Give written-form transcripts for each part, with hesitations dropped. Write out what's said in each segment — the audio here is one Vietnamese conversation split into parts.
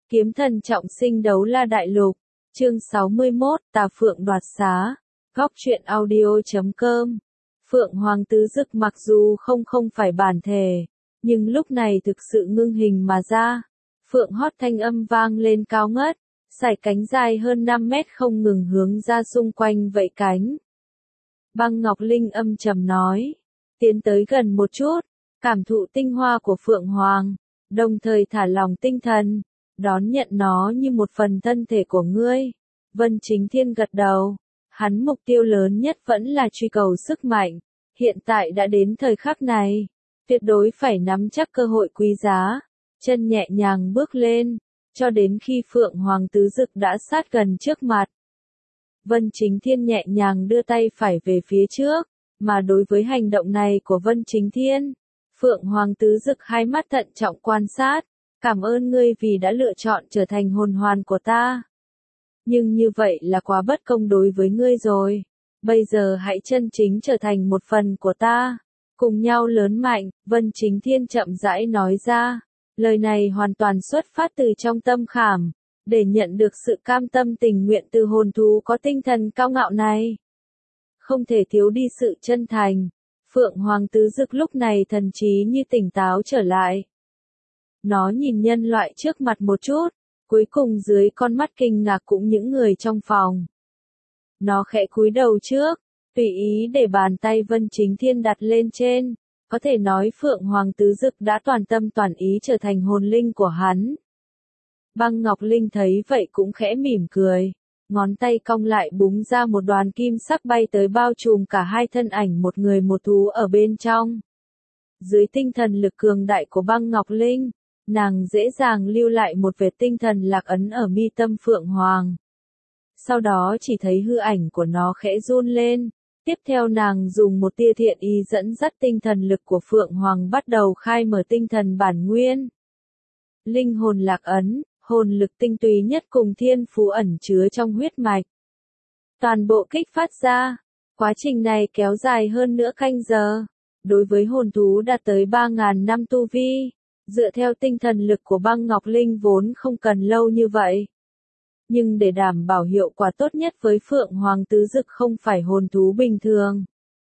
Kiếm thần trọng sinh đấu la đại lục, chương 61, Tà Phượng đoạt xá, góc truyện audio.com. Phượng Hoàng Tứ Dực mặc dù không phải bản thể, nhưng lúc này thực sự ngưng hình mà ra. Phượng hót thanh âm vang lên cao ngất, sải cánh dài hơn 5 mét không ngừng hướng ra xung quanh vẫy cánh. Băng Ngọc Linh âm trầm nói, tiến tới gần một chút, cảm thụ tinh hoa của Phượng Hoàng, đồng thời thả lòng tinh thần, đón nhận nó như một phần thân thể của ngươi. Vân Chính Thiên gật đầu, hắn mục tiêu lớn nhất vẫn là truy cầu sức mạnh, hiện tại đã đến thời khắc này, tuyệt đối phải nắm chắc cơ hội quý giá, chân nhẹ nhàng bước lên, cho đến khi Phượng Hoàng Tứ Dực đã sát gần trước mặt. Vân Chính Thiên nhẹ nhàng đưa tay phải về phía trước, mà đối với hành động này của Vân Chính Thiên, Phượng Hoàng Tứ Dực hai mắt thận trọng quan sát, cảm ơn ngươi vì đã lựa chọn trở thành hồn hoàn của ta. Nhưng như vậy là quá bất công đối với ngươi rồi, bây giờ hãy chân chính trở thành một phần của ta, cùng nhau lớn mạnh, Vân Chính Thiên chậm rãi nói ra, lời này hoàn toàn xuất phát từ trong tâm khảm, để nhận được sự cam tâm tình nguyện từ hồn thú có tinh thần cao ngạo này. Không thể thiếu đi sự chân thành, Phượng Hoàng Tứ Dực lúc này thần trí như tỉnh táo trở lại. Nó nhìn nhân loại trước mặt một chút, cuối cùng dưới con mắt kinh ngạc cũng những người trong phòng. Nó khẽ cúi đầu trước, tùy ý để bàn tay Vân Chính Thiên đặt lên trên, có thể nói Phượng Hoàng Tứ Dực đã toàn tâm toàn ý trở thành hồn linh của hắn. Băng Ngọc Linh thấy vậy cũng khẽ mỉm cười, ngón tay cong lại búng ra một đoàn kim sắc bay tới bao trùm cả hai thân ảnh một người một thú ở bên trong. Dưới tinh thần lực cường đại của Băng Ngọc Linh, nàng dễ dàng lưu lại một vệt tinh thần lạc ấn ở mi tâm Phượng Hoàng. Sau đó chỉ thấy hư ảnh của nó khẽ run lên, tiếp theo nàng dùng một tia thiện ý dẫn dắt tinh thần lực của Phượng Hoàng bắt đầu khai mở tinh thần bản nguyên. Linh hồn lạc ấn, hồn lực tinh túy nhất cùng thiên phú ẩn chứa trong huyết mạch. Toàn bộ kích phát ra, quá trình này kéo dài hơn nửa canh giờ. Đối với hồn thú đạt tới 3.000 năm tu vi, dựa theo tinh thần lực của Băng Ngọc Linh vốn không cần lâu như vậy. Nhưng để đảm bảo hiệu quả tốt nhất với Phượng Hoàng Tứ Dực không phải hồn thú bình thường.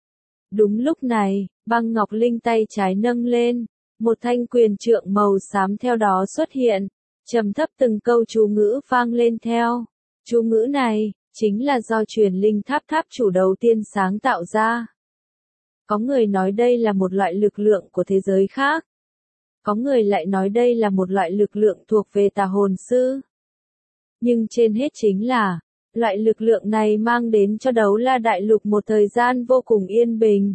Đúng lúc này, Băng Ngọc Linh tay trái nâng lên, một thanh quyền trượng màu xám theo đó xuất hiện, trầm thấp từng câu chú ngữ vang lên theo. Chú ngữ này, chính là do truyền linh tháp chủ đầu tiên sáng tạo ra. Có người nói đây là một loại lực lượng của thế giới khác. Có người lại nói đây là một loại lực lượng thuộc về tà hồn sư. Nhưng trên hết chính là, loại lực lượng này mang đến cho đấu la đại lục một thời gian vô cùng yên bình.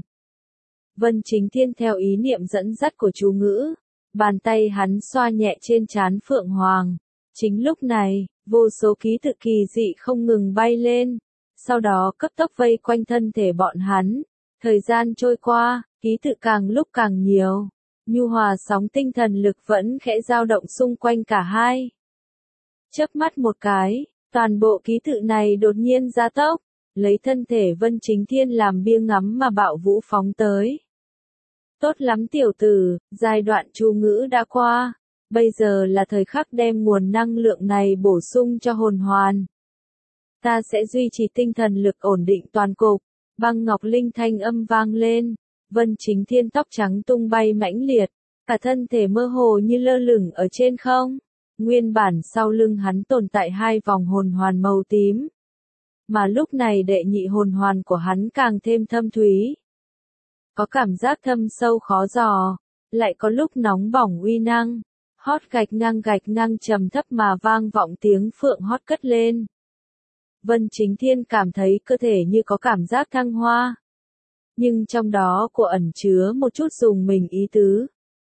Vân Chính Thiên theo ý niệm dẫn dắt của chú ngữ, bàn tay hắn xoa nhẹ trên trán Phượng Hoàng. Chính lúc này, vô số ký tự kỳ dị không ngừng bay lên, sau đó cấp tốc vây quanh thân thể bọn hắn. Thời gian trôi qua, ký tự càng lúc càng nhiều, nhu hòa sóng tinh thần lực vẫn khẽ dao động xung quanh cả hai. Chớp mắt một cái, toàn bộ ký tự này đột nhiên gia tốc, lấy thân thể Vân Chính Thiên làm bia ngắm mà bạo vũ phóng tới. Tốt lắm tiểu tử, giai đoạn chú ngữ đã qua, bây giờ là thời khắc đem nguồn năng lượng này bổ sung cho hồn hoàn. Ta sẽ duy trì tinh thần lực ổn định toàn cục. Băng Ngọc Linh thanh âm vang lên, Vân Chính Thiên tóc trắng tung bay mãnh liệt, cả thân thể mơ hồ như lơ lửng ở trên không. Nguyên bản sau lưng hắn tồn tại hai vòng hồn hoàn màu tím. Mà lúc này đệ nhị hồn hoàn của hắn càng thêm thâm thúy. Có cảm giác thâm sâu khó dò, lại có lúc nóng bỏng uy năng. Hót gạch ngang trầm thấp mà vang vọng tiếng phượng hót cất lên. Vân Chính Thiên cảm thấy cơ thể như có cảm giác thăng hoa. Nhưng trong đó của ẩn chứa một chút dùng mình ý tứ.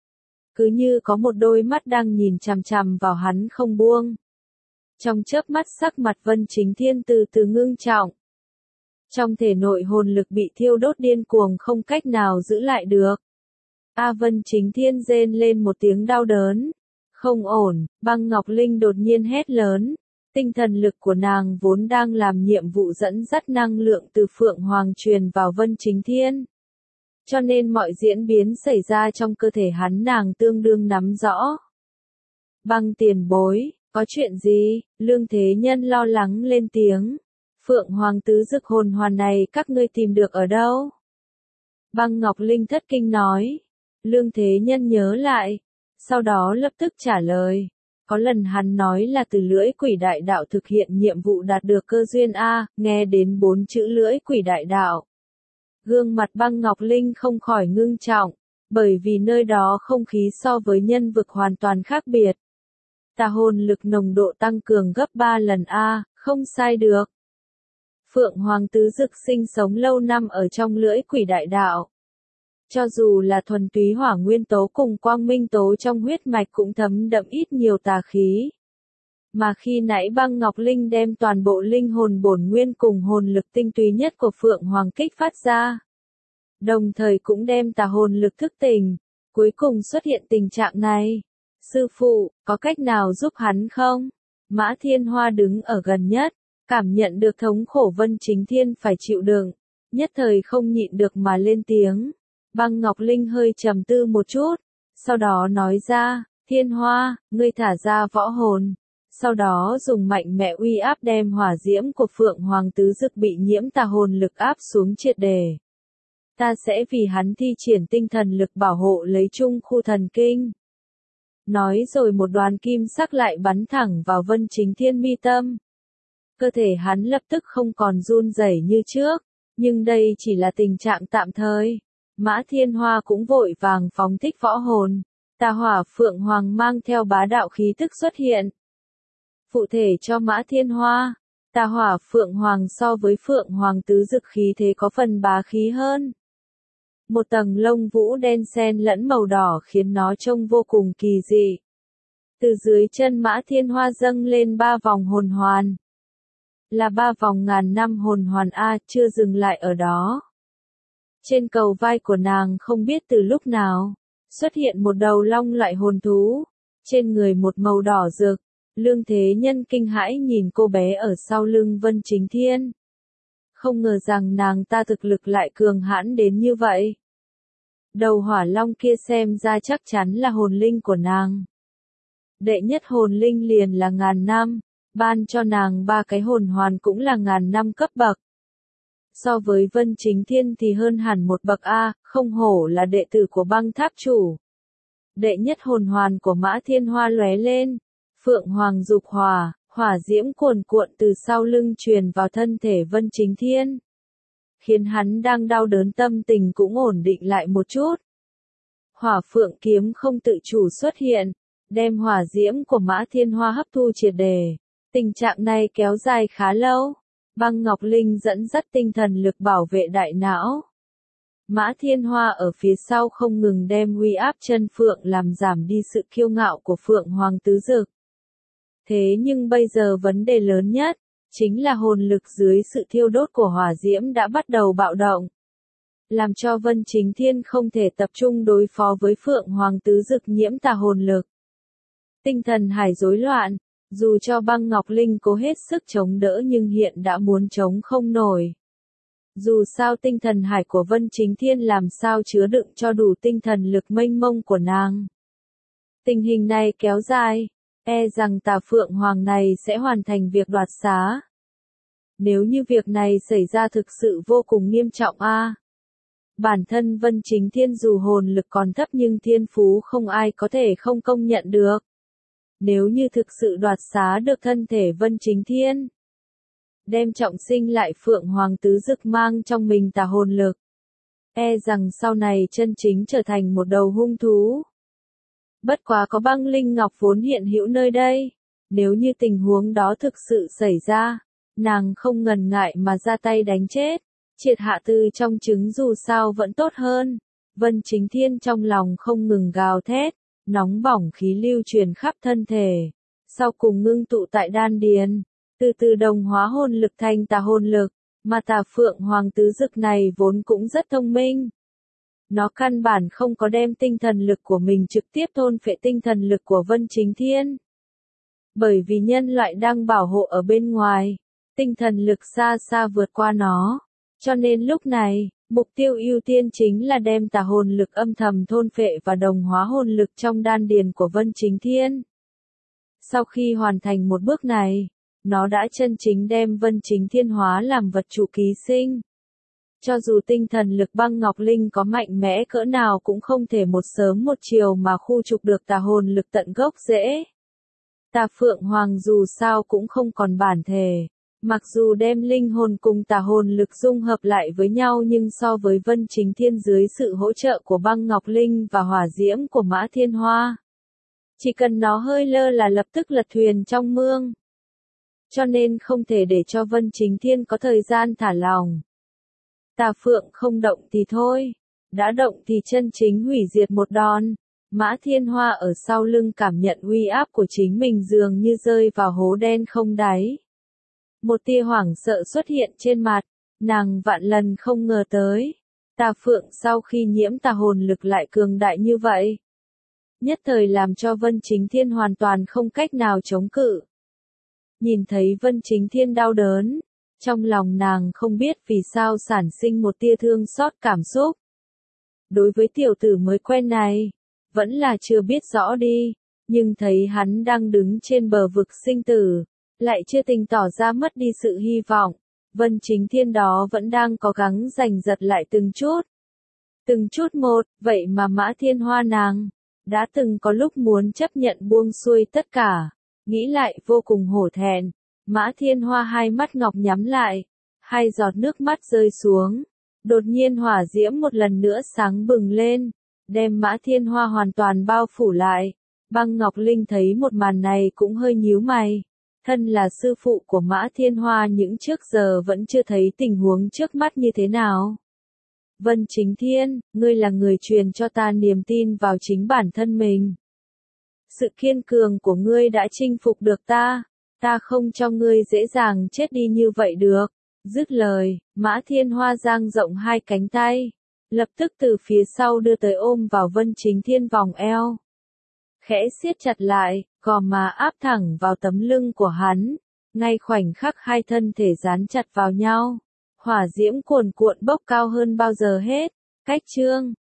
Cứ như có một đôi mắt đang nhìn chằm chằm vào hắn không buông. Trong chớp mắt sắc mặt Vân Chính Thiên từ từ ngưng trọng. Trong thể nội hồn lực bị thiêu đốt điên cuồng không cách nào giữ lại được. Vân Chính Thiên rên lên một tiếng đau đớn. Không ổn, Băng Ngọc Linh đột nhiên hét lớn. Tinh thần lực của nàng vốn đang làm nhiệm vụ dẫn dắt năng lượng từ Phượng Hoàng truyền vào Vân Chính Thiên. Cho nên mọi diễn biến xảy ra trong cơ thể hắn nàng tương đương nắm rõ. Băng tiền bối, Có chuyện gì? Lương Thế Nhân lo lắng lên tiếng. Phượng Hoàng tứ dực hồn hoàn này các ngươi tìm được ở đâu? Băng Ngọc Linh thất kinh nói. Lương Thế Nhân nhớ lại, sau đó lập tức trả lời. Có lần hắn nói là từ lưỡi quỷ đại đạo thực hiện nhiệm vụ đạt được cơ duyên A, nghe đến 4 chữ lưỡi quỷ đại đạo. Gương mặt Băng Ngọc Linh không khỏi ngưng trọng, bởi vì nơi đó không khí so với nhân vực hoàn toàn khác biệt. Tà hồn lực nồng độ tăng cường gấp 3 lần A, không sai được. Phượng Hoàng tứ dực sinh sống lâu năm ở trong lưỡi quỷ đại đạo. Cho dù là thuần túy hỏa nguyên tố cùng quang minh tố trong huyết mạch cũng thấm đậm ít nhiều tà khí. Mà khi nãy Băng Ngọc Linh đem toàn bộ linh hồn bổn nguyên cùng hồn lực tinh túy nhất của Phượng Hoàng kích phát ra. Đồng thời cũng đem tà hồn lực thức tỉnh, cuối cùng xuất hiện tình trạng này. Sư phụ, có cách nào giúp hắn không? Mã Thiên Hoa đứng ở gần nhất, cảm nhận được thống khổ Vân Chính Thiên phải chịu đựng, nhất thời không nhịn được mà lên tiếng. Băng Ngọc Linh hơi trầm tư một chút, sau đó nói ra, Thiên Hoa, ngươi thả ra võ hồn, sau đó dùng mạnh mẽ uy áp đem hỏa diễm của Phượng Hoàng tứ dực bị nhiễm tà hồn lực áp xuống triệt đề. Ta sẽ vì hắn thi triển tinh thần lực bảo hộ lấy chung khu thần kinh. Nói rồi một đoàn kim sắc lại bắn thẳng vào Vân Chính Thiên mi tâm. Cơ thể hắn lập tức không còn run rẩy như trước, nhưng đây chỉ là tình trạng tạm thời. Mã Thiên Hoa cũng vội vàng phóng thích võ hồn, tà hỏa Phượng Hoàng mang theo bá đạo khí tức xuất hiện. Phụ thể cho Mã Thiên Hoa, tà hỏa Phượng Hoàng so với Phượng Hoàng tứ dực khí thế có phần bá khí hơn. Một tầng lông vũ đen xen lẫn màu đỏ khiến nó trông vô cùng kỳ dị. Từ dưới chân Mã Thiên Hoa dâng lên 3 vòng hồn hoàn. Là 3 vòng ngàn năm hồn hoàn A, chưa dừng lại ở đó. Trên cầu vai của nàng không biết từ lúc nào, xuất hiện một đầu long loại hồn thú, trên người một màu đỏ rực. Lương Thế Nhân kinh hãi nhìn cô bé ở sau lưng Vân Chính Thiên. Không ngờ rằng nàng ta thực lực lại cường hãn đến như vậy. Đầu hỏa long kia xem ra chắc chắn là hồn linh của nàng. Đệ nhất hồn linh liền là ngàn năm, ban cho nàng 3 cái hồn hoàn cũng là ngàn năm cấp bậc. So với Vân Chính Thiên thì hơn hẳn một bậc A, không hổ là đệ tử của Băng Tháp Chủ. Đệ nhất hồn hoàn của Mã Thiên Hoa lóe lên, Phượng Hoàng dục hỏa, hỏa diễm cuồn cuộn từ sau lưng truyền vào thân thể Vân Chính Thiên. Khiến hắn đang đau đớn tâm tình cũng ổn định lại một chút. Hỏa Phượng kiếm không tự chủ xuất hiện, đem hỏa diễm của Mã Thiên Hoa hấp thu triệt đề. Tình trạng này kéo dài khá lâu. Băng Ngọc Linh dẫn dắt tinh thần lực bảo vệ đại não. Mã Thiên Hoa ở phía sau không ngừng đem uy áp chân Phượng làm giảm đi sự kiêu ngạo của Phượng Hoàng tứ dực. Thế nhưng bây giờ vấn đề lớn nhất, chính là hồn lực dưới sự thiêu đốt của hỏa diễm đã bắt đầu bạo động. Làm cho Vân Chính Thiên không thể tập trung đối phó với Phượng Hoàng tứ dực nhiễm tà hồn lực. Tinh thần hải rối loạn, dù cho Băng Ngọc Linh cố hết sức chống đỡ nhưng hiện đã muốn chống không nổi. Dù sao tinh thần hải của Vân Chính Thiên làm sao chứa đựng cho đủ tinh thần lực mênh mông của nàng. Tình hình này kéo dài, e rằng tà Phượng Hoàng này sẽ hoàn thành việc đoạt xá. Nếu như việc này xảy ra thực sự vô cùng nghiêm trọng a. Bản thân Vân Chính Thiên dù hồn lực còn thấp nhưng thiên phú không ai có thể không công nhận được. Nếu như thực sự đoạt xá được thân thể Vân Chính Thiên, đem trọng sinh lại Phượng Hoàng tứ dực mang trong mình tà hồn lực, e rằng sau này chân chính trở thành một đầu hung thú. Bất quá có băng linh ngọc vốn hiện hữu nơi đây, nếu như tình huống đó thực sự xảy ra, nàng không ngần ngại mà ra tay đánh chết, triệt hạ tư trong trứng dù sao vẫn tốt hơn. Vân Chính Thiên trong lòng không ngừng gào thét, nóng bỏng khí lưu truyền khắp thân thể, sau cùng ngưng tụ tại đan điền, từ từ đồng hóa hồn lực thành tà hồn lực, mà tà Phượng Hoàng tứ dực này vốn cũng rất thông minh. Nó căn bản không có đem tinh thần lực của mình trực tiếp thôn phệ tinh thần lực của Vân Chính Thiên. Bởi vì nhân loại đang bảo hộ ở bên ngoài, tinh thần lực xa xa vượt qua nó, cho nên lúc này, mục tiêu ưu tiên chính là đem tà hồn lực âm thầm thôn phệ và đồng hóa hồn lực trong đan điền của Vân Chính Thiên. Sau khi hoàn thành một bước này, nó đã chân chính đem Vân Chính Thiên hóa làm vật chủ ký sinh. Cho dù tinh thần lực băng ngọc linh có mạnh mẽ cỡ nào cũng không thể một sớm một chiều mà khu trục được tà hồn lực tận gốc rễ. Tà Phượng Hoàng dù sao cũng không còn bản thể. Mặc dù đem linh hồn cùng tà hồn lực dung hợp lại với nhau nhưng so với Vân Chính Thiên dưới sự hỗ trợ của băng ngọc linh và hỏa diễm của Mã Thiên Hoa, chỉ cần nó hơi lơ là lập tức lật thuyền trong mương. Cho nên không thể để cho Vân Chính Thiên có thời gian thả lỏng. Tà Phượng không động thì thôi, đã động thì chân chính hủy diệt một đòn. Mã Thiên Hoa ở sau lưng cảm nhận uy áp của chính mình dường như rơi vào hố đen không đáy. Một tia hoảng sợ xuất hiện trên mặt, nàng vạn lần không ngờ tới. Tà Phượng sau khi nhiễm tà hồn lực lại cường đại như vậy. Nhất thời làm cho Vân Chính Thiên hoàn toàn không cách nào chống cự. Nhìn thấy Vân Chính Thiên đau đớn, trong lòng nàng không biết vì sao sản sinh một tia thương xót cảm xúc. Đối với tiểu tử mới quen này, vẫn là chưa biết rõ đi, nhưng thấy hắn đang đứng trên bờ vực sinh tử, lại chưa tình tỏ ra mất đi sự hy vọng. Vân Chính Thiên đó vẫn đang cố gắng giành giật lại từng chút một, vậy mà Mã Thiên Hoa nàng đã từng có lúc muốn chấp nhận buông xuôi tất cả, nghĩ lại vô cùng hổ thẹn. Mã Thiên Hoa hai mắt ngọc nhắm lại, hai giọt nước mắt rơi xuống, đột nhiên hỏa diễm một lần nữa sáng bừng lên, đem Mã Thiên Hoa hoàn toàn bao phủ lại. Băng Ngọc Linh thấy một màn này cũng hơi nhíu mày. Thân là sư phụ của Mã Thiên Hoa những trước giờ vẫn chưa thấy tình huống trước mắt như thế nào. Vân Chính Thiên, ngươi là người truyền cho ta niềm tin vào chính bản thân mình. Sự kiên cường của ngươi đã chinh phục được ta không cho ngươi dễ dàng chết đi như vậy được. Dứt lời, Mã Thiên Hoa dang rộng hai cánh tay, lập tức từ phía sau đưa tới ôm vào Vân Chính Thiên vòng eo. Khẽ siết chặt lại, gò má áp thẳng vào tấm lưng của hắn, ngay khoảnh khắc hai thân thể dán chặt vào nhau. Hỏa diễm cuồn cuộn bốc cao hơn bao giờ hết. Cách chương